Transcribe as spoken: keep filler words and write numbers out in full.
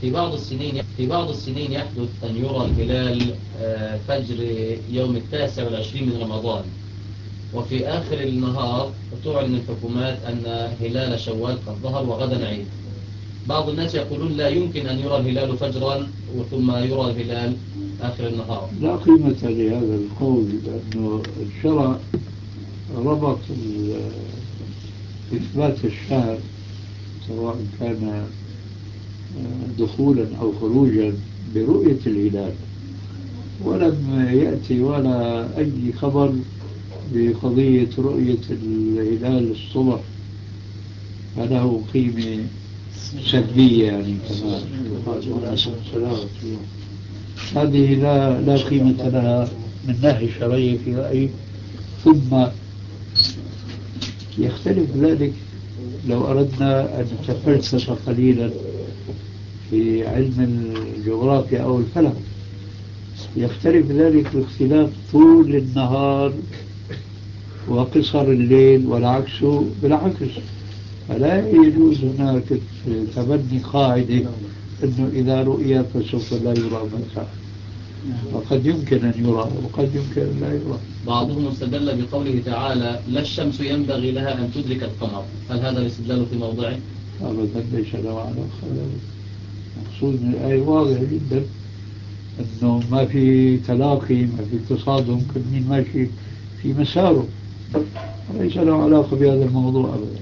في بعض السنين في بعض السنين يحدث أن يرى الهلال فجر يوم التاسع والعشرين من رمضان، وفي آخر النهار تعلن الحكومات أن هلال شوال قد ظهر وغدا عيد. بعض الناس يقولون لا يمكن أن يرى الهلال فجرا ثم يرى الهلال آخر النهار. لا قيمة لهذا القول، لأنه الشرع ربط إثبات الشهر سواء كان دخولا أو خروجا برؤية الهلال، ولم يأتي ولا أي خبر بقضية رؤية الهلال الصبح فله قيمة سلبية، يعني كما قال. هذه لا لا قيمة لها من ناحية شرعية في رأيي. ثم يختلف ذلك لو أردنا أن نتفلسف قليلا في علم الجغرافيا أو الفلك، يختلف ذلك باختلاف طول النهار وقصر الليل، والعكس بالعكس. فلا يجوز هناك تبني قاعدة أنه إذا رؤيا فسوف لا يرى مساء، وقد يمكن أن يرى وقد يمكن أن لا يرى. بعضهم استدل بقوله تعالى لا الشمس ينبغي لها أن تدرك القمر، هل هذا الاستدلال في موضعه؟ أبدا ليس له علاقة. مقصود من الآية واضح جدا أنه ما في تلاقي، ما في تصادم، كل مين ماشي في مساره، ليس له علاقة بهذا الموضوع أبدا.